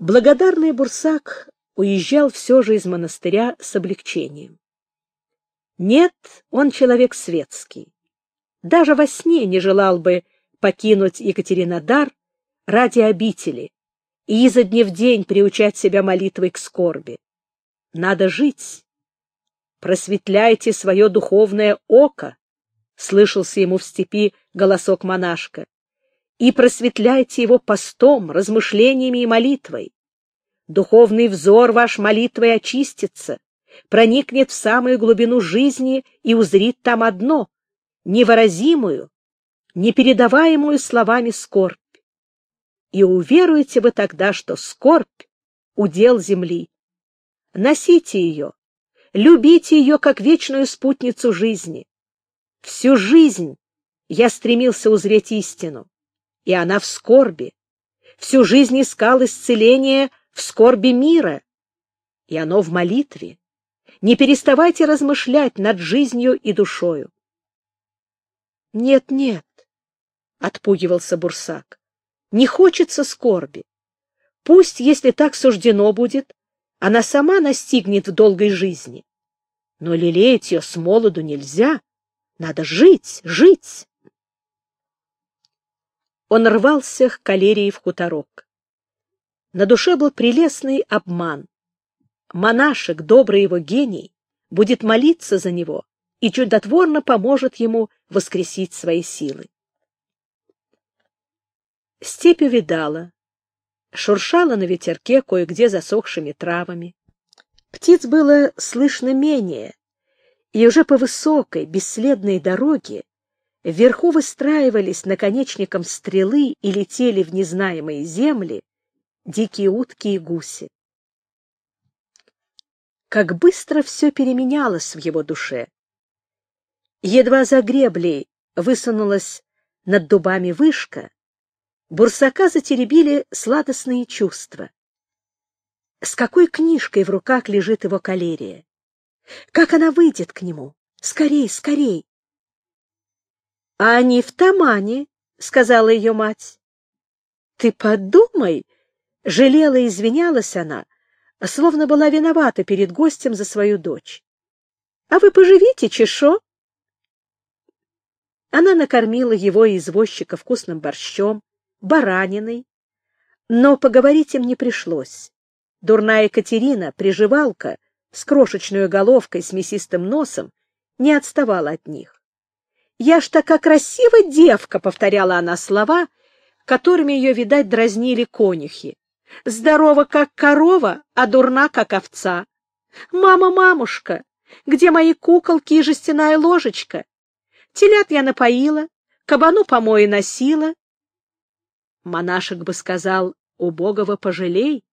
Благодарный Бурсак уезжал все же из монастыря с облегчением. Нет, он человек светский. Даже во сне не желал бы покинуть Екатеринодар ради обители и изо дня в день приучать себя молитвой к скорби. Надо жить. «Просветляйте свое духовное око», — слышался ему в степи голосок монашка, «и просветляйте его постом, размышлениями и молитвой. Духовный взор ваш молитвой очистится, проникнет в самую глубину жизни и узрит там одно — невыразимую, непередаваемую словами скорбь. И уверуете вы тогда, что скорбь — удел земли. Носите ее, любите ее как вечную спутницу жизни. Всю жизнь я стремился узреть истину, и она в скорби. Всю жизнь искал исцеления в скорби мира, и оно в молитве. Не переставайте размышлять над жизнью и душою. «Нет, нет», — отпугивался Бурсак, — «не хочется скорби. Пусть, если так суждено будет, она сама настигнет в долгой жизни. Но лелеять ее с молоду нельзя. Надо жить, жить». Он рвался к калерии в хуторок. На душе был прелестный обман. Монашек, добрый его гений, будет молиться за него и чудотворно поможет ему воскресить свои силы. Степь увядала, шуршала на ветерке кое-где засохшими травами. Птиц было слышно менее, и уже по высокой, бесследной дороге вверху выстраивались наконечником стрелы и летели в незнаемые земли дикие утки и гуси. Как быстро все переменялось в его душе. Едва за греблей высунулась над дубами вышка, Бурсака затеребили сладостные чувства. С какой книжкой в руках лежит его калерия? Как она выйдет к нему? Скорей, скорей! — А они в тамане, — сказала ее мать. — Ты подумай, — жалела и извинялась она, словно была виновата перед гостем за свою дочь. — А вы поживите, чешо? Она накормила его и извозчика вкусным борщом, бараниной, но поговорить им не пришлось. Дурная Екатерина, приживалка, с крошечной головкой, с мясистым носом, не отставала от них. «Я ж такая красивая девка!» — повторяла она слова, которыми ее, видать, дразнили конюхи. «Здорова, как корова, а дурна, как овца. Мама, мамушка, где мои куколки и жестяная ложечка? Телят я напоила, кабану помои носила». Монашек бы сказал: «Убогого пожалей».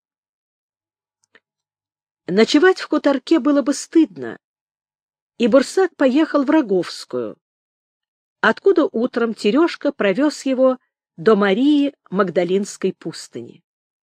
Ночевать в хуторке было бы стыдно, и Бурсак поехал в Роговскую, откуда утром Терешка провез его до Марии Магдалинской пустыни.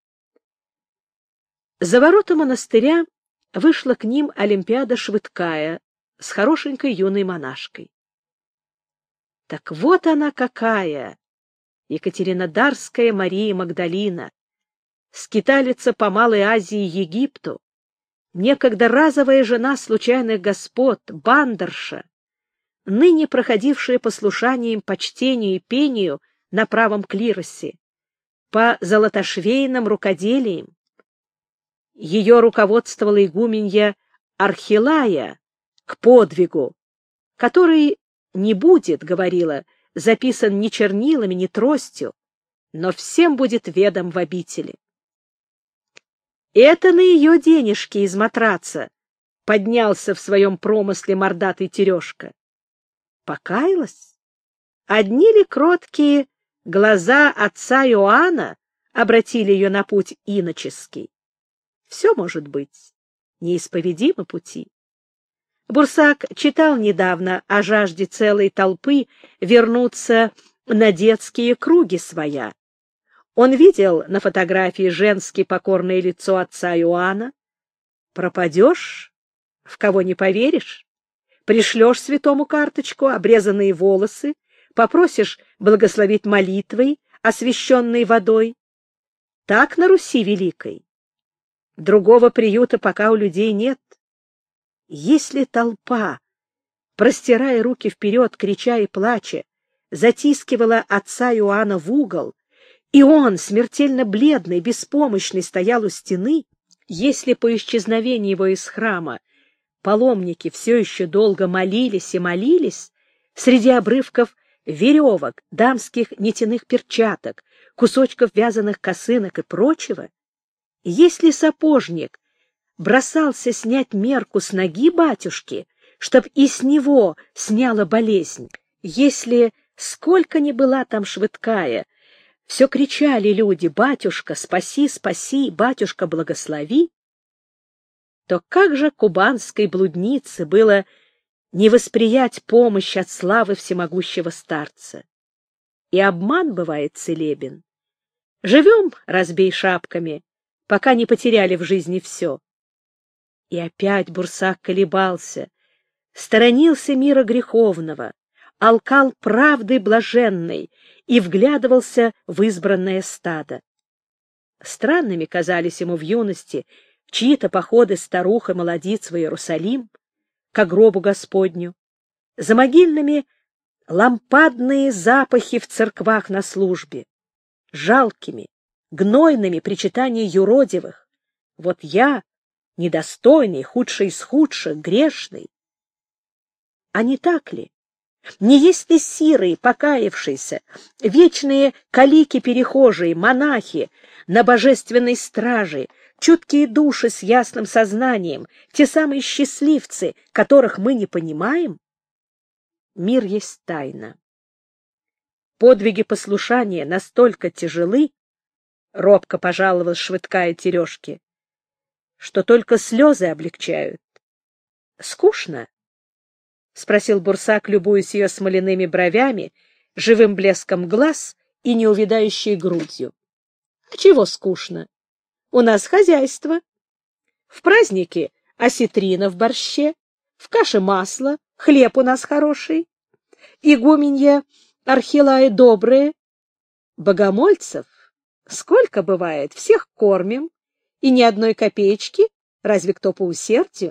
За ворота монастыря вышла к ним Олимпиада Швыдкая с хорошенькой юной монашкой. Так вот она какая, Екатеринодарская Мария Магдалина, скиталица по Малой Азии и Египту, некогда разовая жена случайных господ, бандерша, ныне проходившая послушанием, почтению и пению на правом клиросе, по золотошвейным рукоделиям. Ее руководствовала игуменья Архилая к подвигу, который не будет, говорила, записан ни чернилами, ни тростью, но всем будет ведом в обители. Это на ее денежки из матраца поднялся в своем промысле мордатый Терешка. Покаялась? Одни ли кроткие глаза отца Иоанна обратили ее на путь иноческий? Все может быть, неисповедимы пути. Бурсак читал недавно о жажде целой толпы вернуться на детские круги своя. Он видел на фотографии женское покорное лицо отца Иоанна. Пропадешь, в кого не поверишь, пришлешь святому карточку, обрезанные волосы, попросишь благословить молитвой, освященной водой. Так на Руси Великой Другого приюта пока у людей нет. Если толпа, простирая руки вперед, крича и плача, затискивала отца Иоанна в угол, и он, смертельно бледный, беспомощный, стоял у стены, если по исчезновении его из храма паломники все еще долго молились и молились, среди обрывков веревок, дамских нитяных перчаток, кусочков вязаных косынок и прочего, если сапожник бросался снять мерку с ноги батюшки, чтоб и с него сняла болезнь, если сколько ни была там швыдкая, все кричали люди: «Батюшка, спаси, спаси, батюшка, благослови», то как же кубанской блуднице было не восприять помощь от славы всемогущего старца? И обман бывает целебен. Живем, разбей шапками, пока не потеряли в жизни все. И опять Бурсак колебался, сторонился мира греховного, алкал правды блаженной и вглядывался в избранное стадо. Странными казались ему в юности чьи-то походы старух и молодиц в Иерусалим, к гробу Господню, за могильными лампадные запахи в церквах на службе, жалкими, гнойными причитания юродивых. Вот я, недостойный, худший из худших, грешный. А не так ли? Не есть ли сирые, покаявшиеся, вечные калики-перехожие, монахи на божественной страже, чуткие души с ясным сознанием, те самые счастливцы, которых мы не понимаем? Мир есть тайна. Подвиги послушания настолько тяжелы, робко пожаловалась Швыдкая Терешке, что только слезы облегчают. Скучно? — спросил Бурсак, любуясь ее смоляными бровями, живым блеском глаз и неувядающей грудью. — А чего скучно? У нас хозяйство. В праздники осетрина в борще, в каше масло, хлеб у нас хороший, игуменья Архилая добрые. Богомольцев сколько бывает, всех кормим, и ни одной копеечки, разве кто по усердию.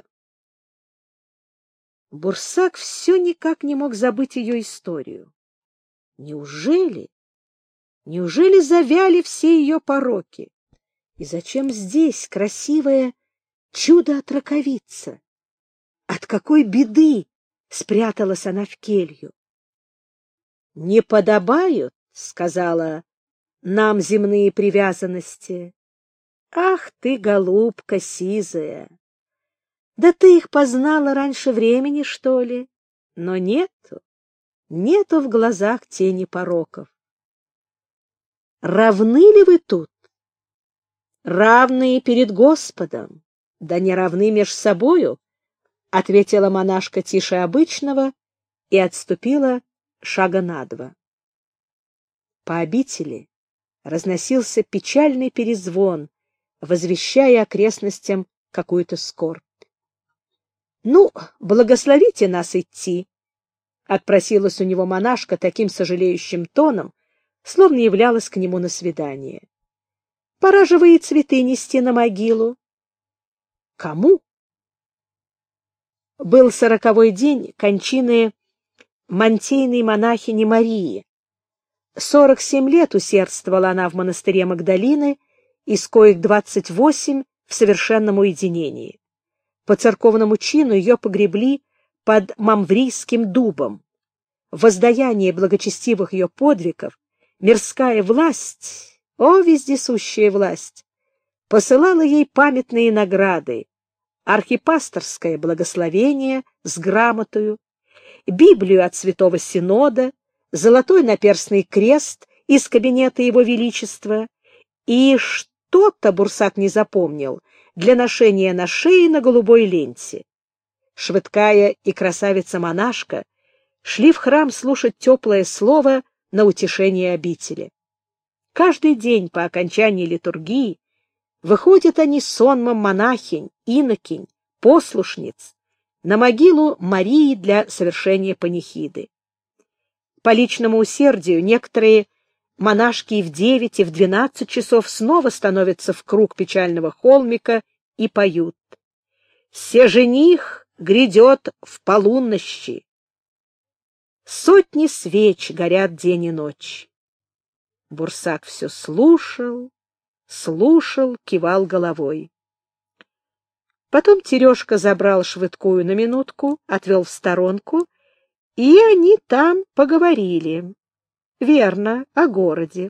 Бурсак все никак не мог забыть ее историю. Неужели завяли все ее пороки? И зачем здесь красивое чудо-отроковица? От какой беды спряталась она в келью? — Не подобают, — сказала, — нам земные привязанности. Ах ты, голубка сизая! Да ты их познала раньше времени, что ли? Но нету в глазах тени пороков. Равны ли вы тут? Равные перед Господом, да не равны меж собою, — ответила монашка тише обычного и отступила шага на два. По обители разносился печальный перезвон, возвещая окрестностям какую-то скорбь. — Ну, благословите нас идти, — отпросилась у него монашка таким сожалеющим тоном, словно являлась к нему на свидание. — Пора живые цветы нести на могилу. — Кому? Был 40-й день кончины мантийной монахини Марии. 47 лет усердствовала она в монастыре Магдалины, из коих 28 в совершенном уединении. По церковному чину ее погребли под Мамврийским дубом. Воздаяние благочестивых ее подвигов мирская власть, о, вездесущая власть, посылала ей памятные награды: архипасторское благословение с грамотою, Библию от Святого Синода, золотой наперстный крест из кабинета Его Величества и что-то Бурсак не запомнил для ношения на шее на голубой ленте. Швыдкая и красавица-монашка шли в храм слушать теплое слово на утешение обители. Каждый день по окончании литургии выходят они сонмом монахинь, инокинь, послушниц на могилу Марии для совершения панихиды. По личному усердию некоторые монашки и в 9, и в 12 часов снова становятся в круг печального холмика и поют. Се жених грядет в полунощи. Сотни свеч горят день и ночь. Бурсак все слушал, слушал, кивал головой. Потом Терешка забрал Швыдкую на минутку, отвел в сторонку, и они там поговорили. Верно, о городе.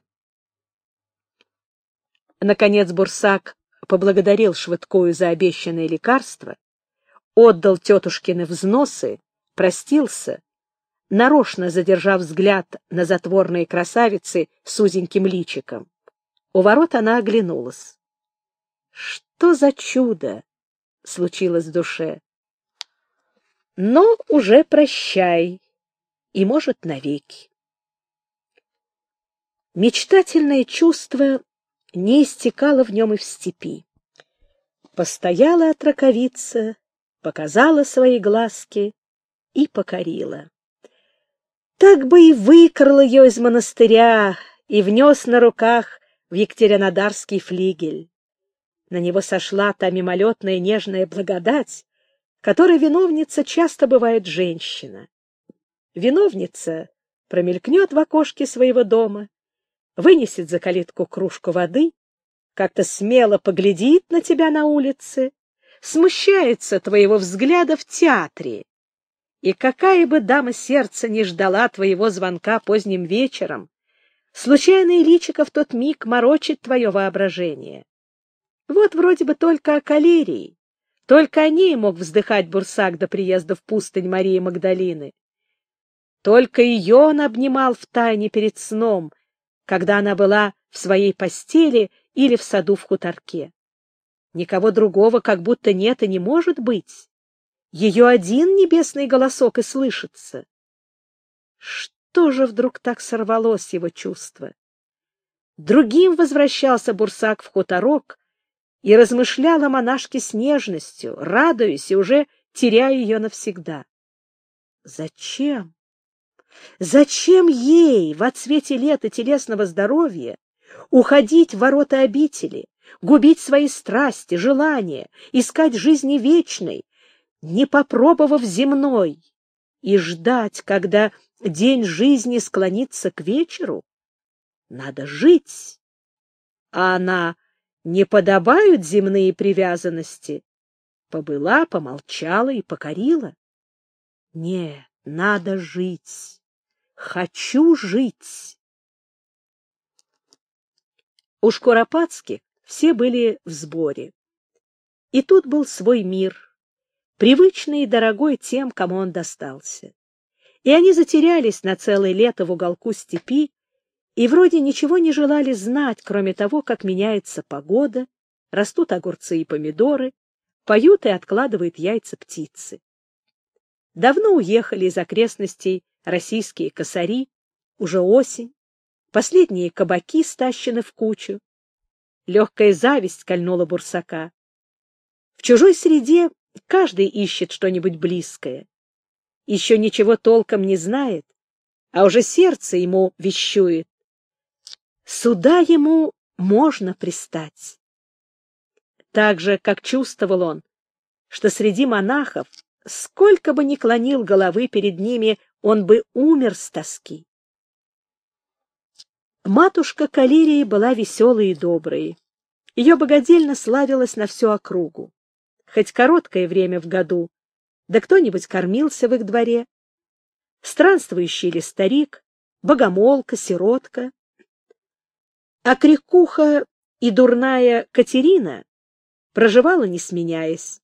Наконец Бурсак поблагодарил Швыдкую за обещанное лекарство, отдал тетушкины взносы, простился, нарочно задержав взгляд на затворные красавицы с узеньким личиком. У ворот она оглянулась. Что за чудо случилось в душе? Но уже прощай, и, может, навеки. Мечтательное чувство не истекало в нем и в степи. Постояла отраковица, показала свои глазки и покорила. Так бы и выкрал ее из монастыря и внес на руках в Екатеринодарский флигель. На него сошла та мимолетная нежная благодать, которой виновница часто бывает женщина. Виновница промелькнет в окошке своего дома, вынесет за калитку кружку воды, как-то смело поглядит на тебя на улице, смущается твоего взгляда в театре. И какая бы дама сердца не ждала твоего звонка поздним вечером, случайное личико в тот миг морочит твое воображение. Вот вроде бы только о калерии, только о ней мог вздыхать Бурсак до приезда в пустынь Марии Магдалины. Только ее он обнимал втайне перед сном, когда она была в своей постели или в саду в хуторке. Никого другого как будто нет и не может быть. Ее один небесный голосок и слышится. Что же вдруг так сорвалось его чувство? Другим возвращался Бурсак в хуторок и размышлял о монашке с нежностью, радуясь и уже теряя ее навсегда. Зачем? Зачем ей во цвете лет и телесного здоровья уходить в ворота обители, губить свои страсти, желания, искать жизни вечной, не попробовав земной, и ждать, когда день жизни склонится к вечеру? Надо жить, а она не подобают земные привязанности. Побыла, помолчала и покорила. Нет, надо жить. Хочу жить. У Шкуропадских все были в сборе. И тут был свой мир, привычный и дорогой тем, кому он достался. И они затерялись на целое лето в уголку степи и вроде ничего не желали знать, кроме того, как меняется погода, растут огурцы и помидоры, поют и откладывают яйца птицы. Давно уехали из окрестностей российские косари, уже осень, последние кабаки стащены в кучу. Легкая зависть кольнула Бурсака. В чужой среде каждый ищет что-нибудь близкое. Еще ничего толком не знает, а уже сердце ему вещует. Сюда ему можно пристать. Так же, как чувствовал он, что среди монахов, сколько бы ни клонил головы перед ними, он бы умер с тоски. Матушка Калерии была веселой и доброй. Ее богадельня славилась на всю округу. Хоть короткое время в году, да кто-нибудь кормился в их дворе. Странствующий ли старик, богомолка, сиротка. А крикуха и дурная Катерина проживала, не сменяясь.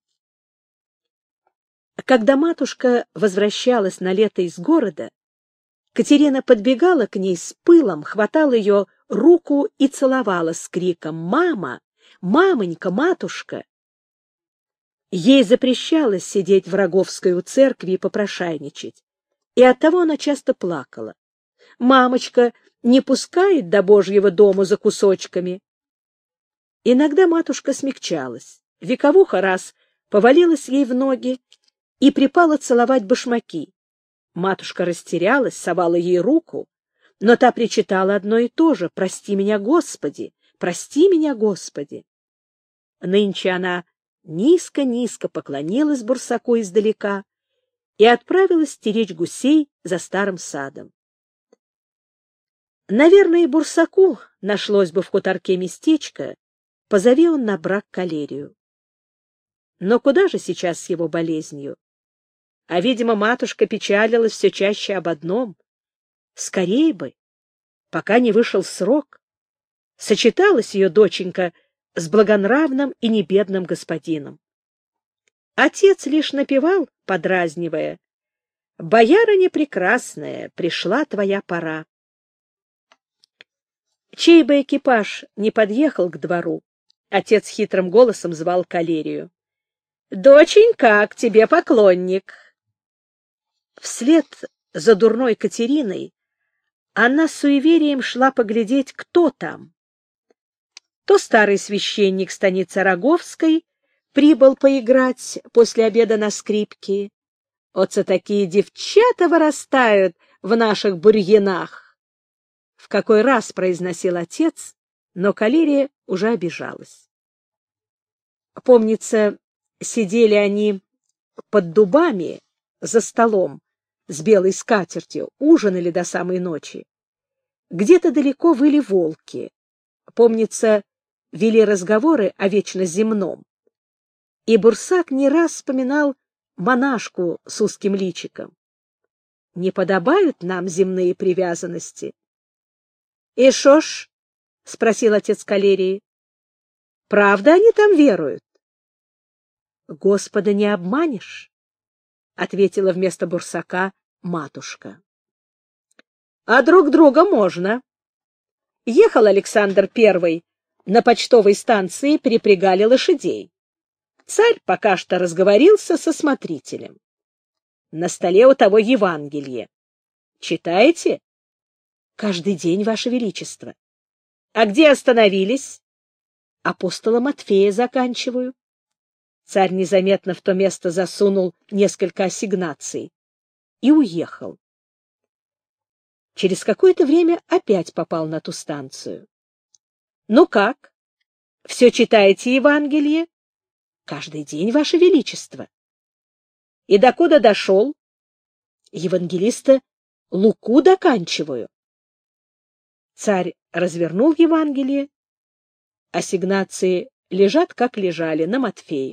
Когда матушка возвращалась на лето из города, Катерина подбегала к ней с пылом, хватала ее руку и целовала с криком «Мама! Мамонька! Матушка!». Ей запрещалось сидеть в Роговской у церкви и попрошайничать, и оттого она часто плакала. Мамочка не пускает до Божьего дому за кусочками. Иногда матушка смягчалась. Вековуха раз повалилась ей в ноги и припала целовать башмаки. Матушка растерялась, совала ей руку, но та причитала одно и то же: «Прости меня, Господи! Прости меня, Господи!» Нынче она низко-низко поклонилась Бурсаку издалека и отправилась стеречь гусей за старым садом. Наверное, и Бурсаку нашлось бы в хуторке местечко, позови он на брак Калерию. Но куда же сейчас с его болезнью? А, видимо, матушка печалилась все чаще об одном. Скорей бы, пока не вышел срок, сочеталась ее доченька с благонравным и небедным господином. Отец лишь напевал, подразнивая: «Боярыня прекрасная, пришла твоя пора». Чей бы экипаж не подъехал к двору, отец хитрым голосом звал Калерию: «Доченька, к тебе поклонник». Вслед за дурной Катериной она с суеверием шла поглядеть, кто там. То старый священник станицы Роговской прибыл поиграть после обеда на скрипке. Оце такие девчата вырастают в наших бурьянах. В какой раз произносил отец, но Калерия уже обижалась. Помнится, сидели они под дубами за столом с белой скатертью, ужинали до самой ночи. Где-то далеко выли волки. Помнится, вели разговоры о вечно земном. И Бурсак не раз вспоминал монашку с узким личиком. Не подобают нам земные привязанности. — И шо ж? — спросил отец Калерии. — Правда они там веруют? — Господа не обманешь, — ответила вместо Бурсака матушка. — А друг друга можно. Ехал Александр I на почтовой станции, перепрягали лошадей. Царь пока что разговорился со смотрителем. На столе у того Евангелие. Читаете? Каждый день, Ваше Величество. А где остановились? Апостола Матфея заканчиваю. Царь незаметно в то место засунул несколько ассигнаций и уехал. Через какое-то время опять попал на ту станцию. Ну как? Все читаете Евангелие? Каждый день, Ваше Величество. И докуда дошел? Евангелиста Луку доканчиваю. Царь развернул Евангелие. Ассигнации лежат, как лежали, на Матфее.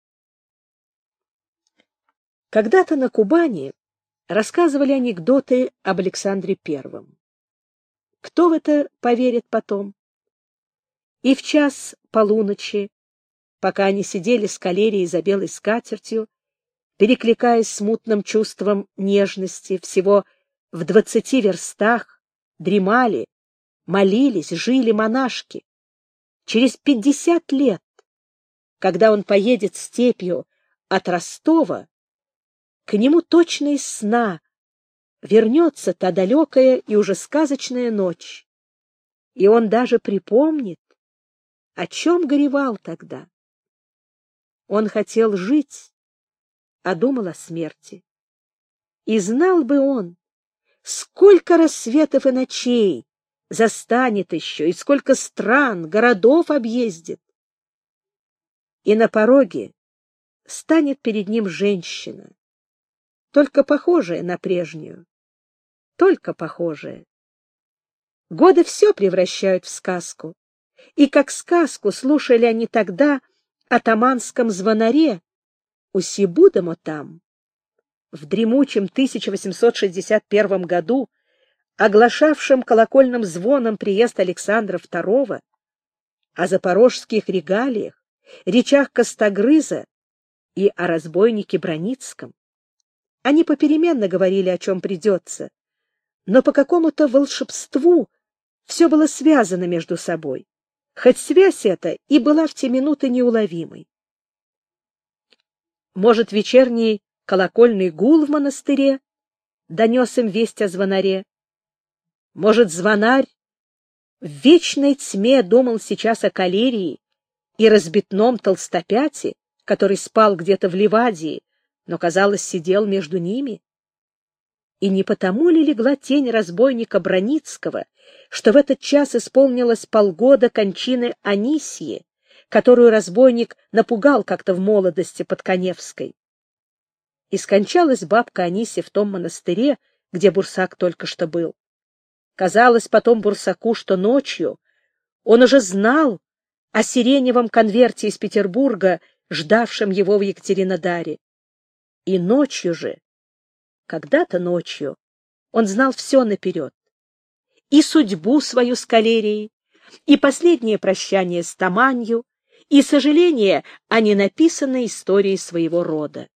Когда-то на Кубани рассказывали анекдоты об Александре I. Кто в это поверит потом? И в час полуночи, пока они сидели с Калерией за белой скатертью, перекликаясь смутным чувством нежности, всего в 20 верстах, дремали, молились, жили монашки. Через 50 лет, когда он поедет степью от Ростова, к нему точно из сна вернется та далекая и уже сказочная ночь, и он даже припомнит, о чем горевал тогда. Он хотел жить, а думал о смерти. И знал бы он, сколько рассветов и ночей застанет еще, и сколько стран, городов объездит. И на пороге станет перед ним женщина, только похожая на прежнюю, только похожая. Годы все превращают в сказку, и как сказку слушали они тогда о таманском звонаре у Сибудомо там. В дремучем 1861 году, оглашавшем колокольным звоном приезд Александра II, о запорожских регалиях, речах Костогрыза и о разбойнике Броницком. Они попеременно говорили, о чем придется, но по какому-то волшебству все было связано между собой, хоть связь эта и была в те минуты неуловимой. Может, вечерний колокольный гул в монастыре донес им весть о звонаре? Может, звонарь в вечной тьме думал сейчас о Калерии и разбитном толстопяте, который спал где-то в Ливадии, но, казалось, сидел между ними? И не потому ли легла тень разбойника Броницкого, что в этот час исполнилось полгода кончины Анисьи, которую разбойник напугал как-то в молодости под Каневской. И скончалась бабка Анисия в том монастыре, где Бурсак только что был. Казалось потом Бурсаку, что ночью он уже знал о сиреневом конверте из Петербурга, ждавшем его в Екатеринодаре. И ночью же, когда-то ночью, он знал все наперед. И судьбу свою с калерией, и последнее прощание с Таманью, и сожаление о ненаписанной истории своего рода.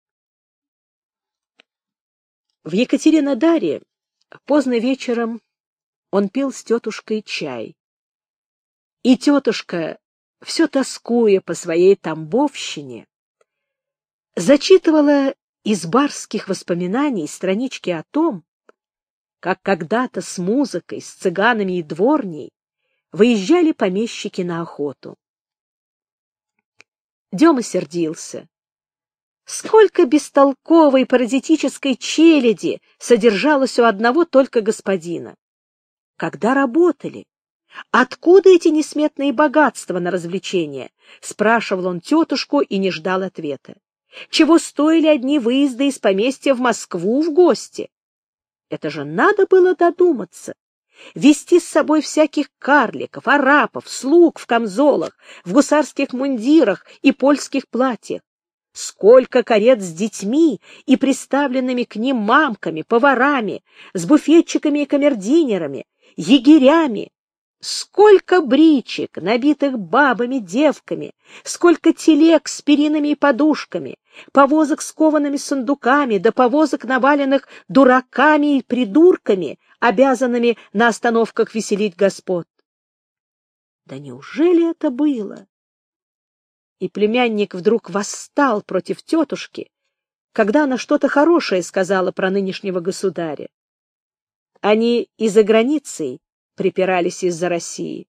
В Екатеринодаре поздно вечером он пил с тетушкой чай. И тетушка, все тоскуя по своей тамбовщине, зачитывала из барских воспоминаний странички о том, как когда-то с музыкой, с цыганами и дворней выезжали помещики на охоту. Дема сердился. Сколько бестолковой паразитической челяди содержалось у одного только господина! Когда работали? Откуда эти несметные богатства на развлечения? Спрашивал он тетушку и не ждал ответа. Чего стоили одни выезды из поместья в Москву в гости? Это же надо было додуматься. Вести с собой всяких карликов, арапов, слуг в камзолах, в гусарских мундирах и польских платьях. Сколько карет с детьми и приставленными к ним мамками, поварами, с буфетчиками и камердинерами, егерями. Сколько бричек, набитых бабами, девками, сколько телег с перинами и подушками, повозок с коваными сундуками, да повозок, наваленных дураками и придурками, обязанными на остановках веселить господ. Да неужели это было? И племянник вдруг восстал против тетушки, когда она что-то хорошее сказала про нынешнего государя. Они и за границей припирались из-за России.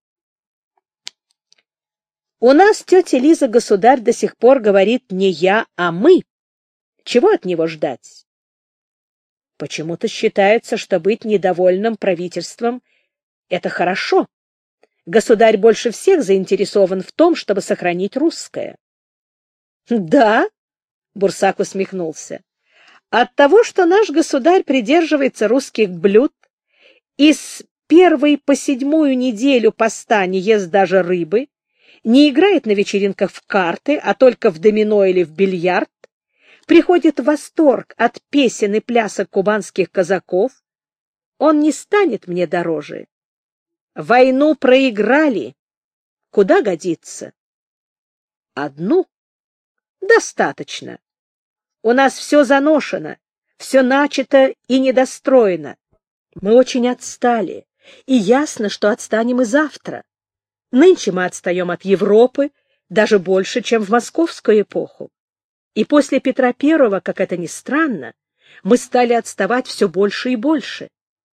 У нас тетя Лиза государь до сих пор говорит не я, а мы. Чего от него ждать? Почему-то считается, что быть недовольным правительством — это хорошо. Государь больше всех заинтересован в том, чтобы сохранить русское. — Да, — Бурсак усмехнулся, — от того, что наш государь придерживается русских блюд и с первой по 7-ю неделю поста не ест даже рыбы, не играет на вечеринках в карты, а только в домино или в бильярд, приходит в восторг от песен и плясок кубанских казаков, он не станет мне дороже. Войну проиграли. Куда годится? Одну? Достаточно. У нас все заношено, все начато и недостроено. Мы очень отстали, и ясно, что отстанем и завтра. Нынче мы отстаем от Европы даже больше, чем в московскую эпоху. И после Петра I, как это ни странно, мы стали отставать все больше и больше.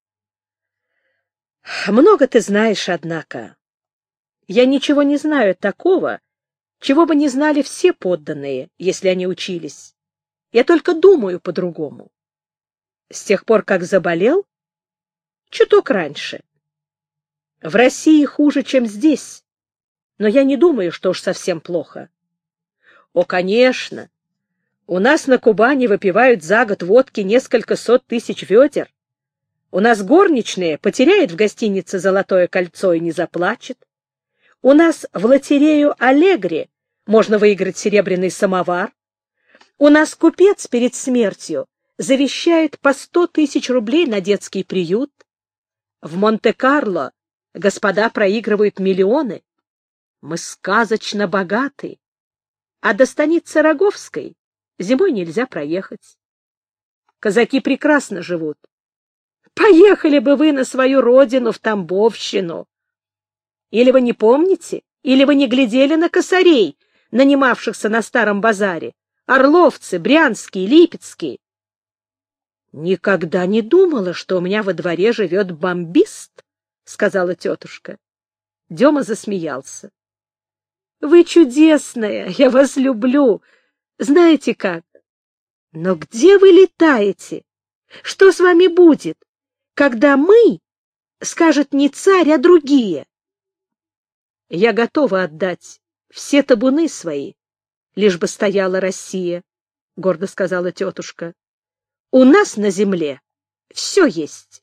Много ты знаешь, однако. Я ничего не знаю такого, чего бы не знали все подданные, если они учились. Я только думаю по-другому. С тех пор, как заболел, чуток раньше. В России хуже, чем здесь, но я не думаю, что уж совсем плохо. О, конечно, у нас на Кубани выпивают за год водки несколько сот тысяч ведер. У нас горничная потеряет в гостинице золотое кольцо и не заплачет. У нас в лотерею «Аллегри» можно выиграть серебряный самовар. У нас купец перед смертью завещает по 100 тысяч рублей на детский приют. В Монте-Карло господа проигрывают миллионы. Мы сказочно богаты. А до станицы Роговской зимой нельзя проехать. Казаки прекрасно живут. Поехали бы вы на свою родину, в Тамбовщину. Или вы не помните, или вы не глядели на косарей, нанимавшихся на старом базаре? Орловцы, Брянские, Липецкие. Никогда не думала, что у меня во дворе живет бомбист, — сказала тетушка. Дема засмеялся. — Вы чудесная, я вас люблю. Знаете как? Но где вы летаете? Что с вами будет, когда мы, скажет не царь, а другие? Я готова отдать все табуны свои, лишь бы стояла Россия, — гордо сказала тетушка. У нас на земле все есть.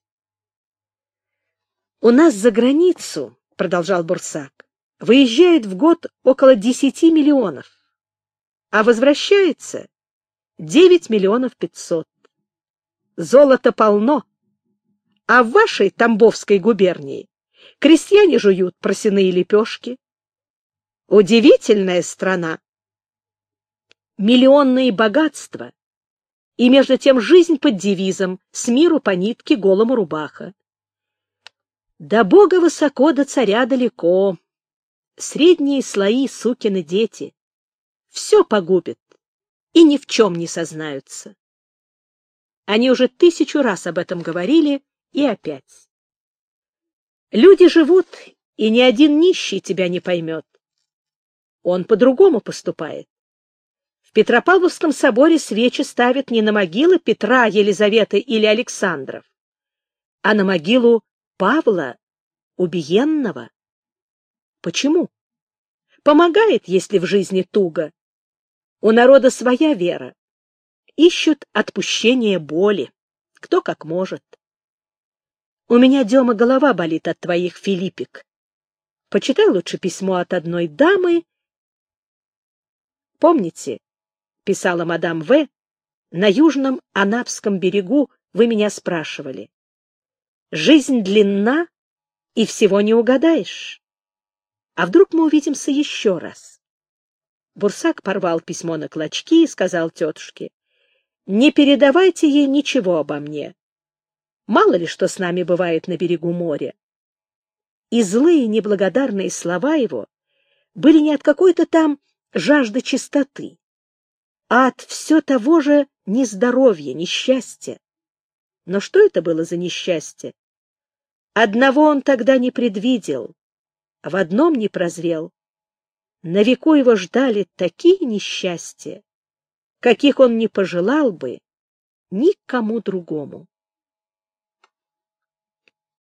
У нас за границу, — продолжал Бурсак, — выезжает в год около 10 миллионов, а возвращается 9 миллионов 500. Золота полно, а в вашей Тамбовской губернии крестьяне жуют просяные лепешки. Удивительная страна. Миллионные богатства, и между тем жизнь под девизом «С миру по нитке, голому рубаха». До Бога высоко, до царя далеко. Средние слои сукины дети. Все погубят и ни в чем не сознаются. Они уже 1000 раз об этом говорили и опять. Люди живут, и ни один нищий тебя не поймет. Он по-другому поступает. В Петропавловском соборе свечи ставят не на могилы Петра, Елизаветы или Александров, а на могилу Павла Убиенного. Почему? Помогает, если в жизни туго. У народа своя вера. Ищут отпущения боли. Кто как может. У меня, Дема, голова болит от твоих филиппик. Почитай лучше письмо от одной дамы. Помните, писала мадам В., на южном Анапском берегу вы меня спрашивали. Жизнь длинна, и всего не угадаешь. А вдруг мы увидимся еще раз? Бурсак порвал письмо на клочки и сказал тетушке: не передавайте ей ничего обо мне. Мало ли что с нами бывает на берегу моря. И злые неблагодарные слова его были не от какой-то там жажды чистоты, а от все того же нездоровья, несчастья. Но что это было за несчастье? Одного он тогда не предвидел, а в одном не прозрел. На веку его ждали такие несчастья, каких он не пожелал бы никому другому.